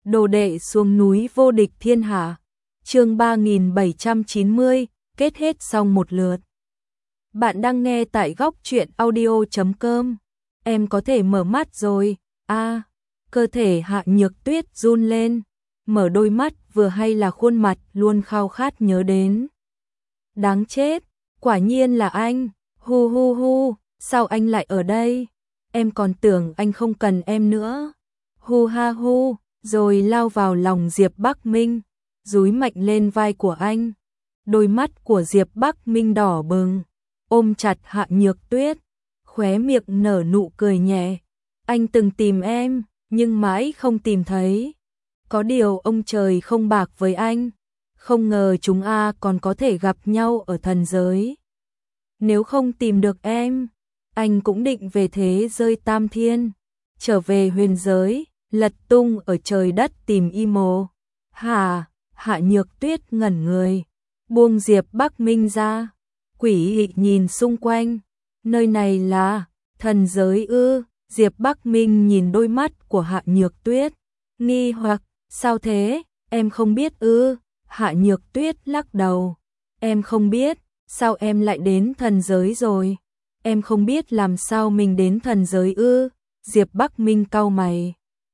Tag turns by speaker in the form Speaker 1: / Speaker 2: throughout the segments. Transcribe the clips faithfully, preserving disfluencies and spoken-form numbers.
Speaker 1: Đồ đệ xuống núi vô địch thiên hạ. Chương ba nghìn bảy trăm chín mươi, kết hết xong một lượt. Bạn đang nghe tại góc truyện audio chấm com. Em có thể mở mắt rồi. A, à, cơ thể Hạ Nhược Tuyết run lên, mở đôi mắt vừa hay là khuôn mặt luôn khao khát nhớ đến. Đáng chết, quả nhiên là anh. Hu hu hu, sao anh lại ở đây? Em còn tưởng anh không cần em nữa. Hu ha hu, rồi lao vào lòng Diệp Bắc Minh, dúi mạnh lên vai của anh. Đôi mắt của Diệp Bắc Minh đỏ bừng, ôm chặt Hạ Nhược Tuyết, khóe miệng nở nụ cười nhẹ. Anh từng tìm em, nhưng mãi không tìm thấy. Có điều ông trời không bạc với anh, không ngờ chúng a còn có thể gặp nhau ở thần giới. Nếu không tìm được em, anh cũng định về thế giới tam thiên, trở về huyền giới, lật tung ở trời đất tìm y mồ. Hà, Hạ Nhược Tuyết ngẩn người, buông Diệp Bắc Minh ra, quỷ dị nhìn xung quanh. Nơi này là thần giới ư? Diệp Bắc Minh nhìn đôi mắt của Hạ Nhược Tuyết, nghi hoặc, sao thế, em không biết ư? Hạ Nhược Tuyết lắc đầu, em không biết, sao em lại đến thần giới rồi? Em không biết làm sao mình đến thần giới ư? Diệp Bắc Minh cau mày.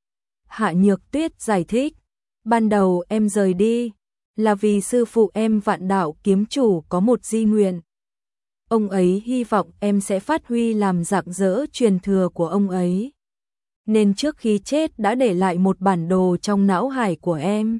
Speaker 1: Hạ Nhược Tuyết giải thích, ban đầu em rời đi là vì sư phụ em Vạn Đạo kiếm chủ có một di nguyện. Ông ấy hy vọng em sẽ phát huy làm rạng rỡ truyền thừa của ông ấy, nên trước khi chết đã để lại một bản đồ trong não hải của em.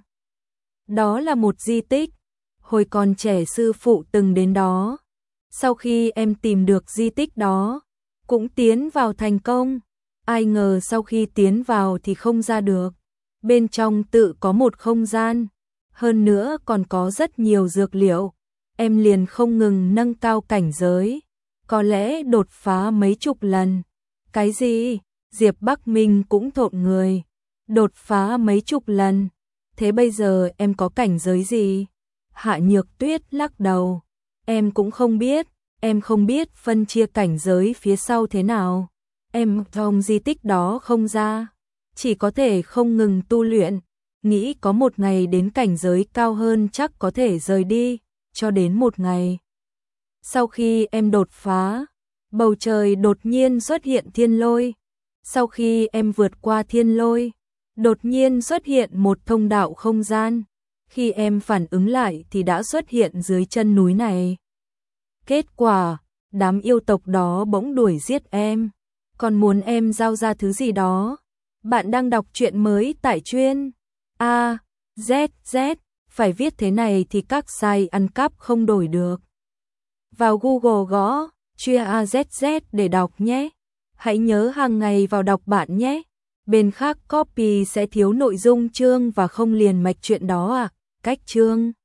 Speaker 1: Đó là một di tích, hồi còn trẻ sư phụ từng đến đó. Sau khi em tìm được di tích đó, cũng tiến vào thành công. Ai ngờ sau khi tiến vào thì không ra được. Bên trong tự có một không gian, hơn nữa còn có rất nhiều dược liệu. Em liền không ngừng nâng cao cảnh giới, có lẽ đột phá mấy chục lần. Cái gì? Diệp Bắc Minh cũng thộn người. Đột phá mấy chục lần? Thế bây giờ em có cảnh giới gì? Hạ Nhược Tuyết lắc đầu. Em cũng không biết, em không biết phân chia cảnh giới phía sau thế nào. Em trong di tích đó không ra, chỉ có thể không ngừng tu luyện, nghĩ có một ngày đến cảnh giới cao hơn chắc có thể rời đi, cho đến một ngày. Sau khi em đột phá, bầu trời đột nhiên xuất hiện thiên lôi. Sau khi em vượt qua thiên lôi, đột nhiên xuất hiện một thông đạo không gian. Khi em phản ứng lại thì đã xuất hiện dưới chân núi này. Kết quả, đám yêu tộc đó bỗng đuổi giết em, còn muốn em giao ra thứ gì đó. Bạn đang đọc truyện mới tại chuyên A Z Z, phải viết thế này thì các site ăn cắp không đổi được. Vào Google gõ chuyên A Z Z để đọc nhé. Hãy nhớ hàng ngày vào đọc bạn nhé. Bên khác copy sẽ thiếu nội dung chương và không liền mạch chuyện đó à. Cách chương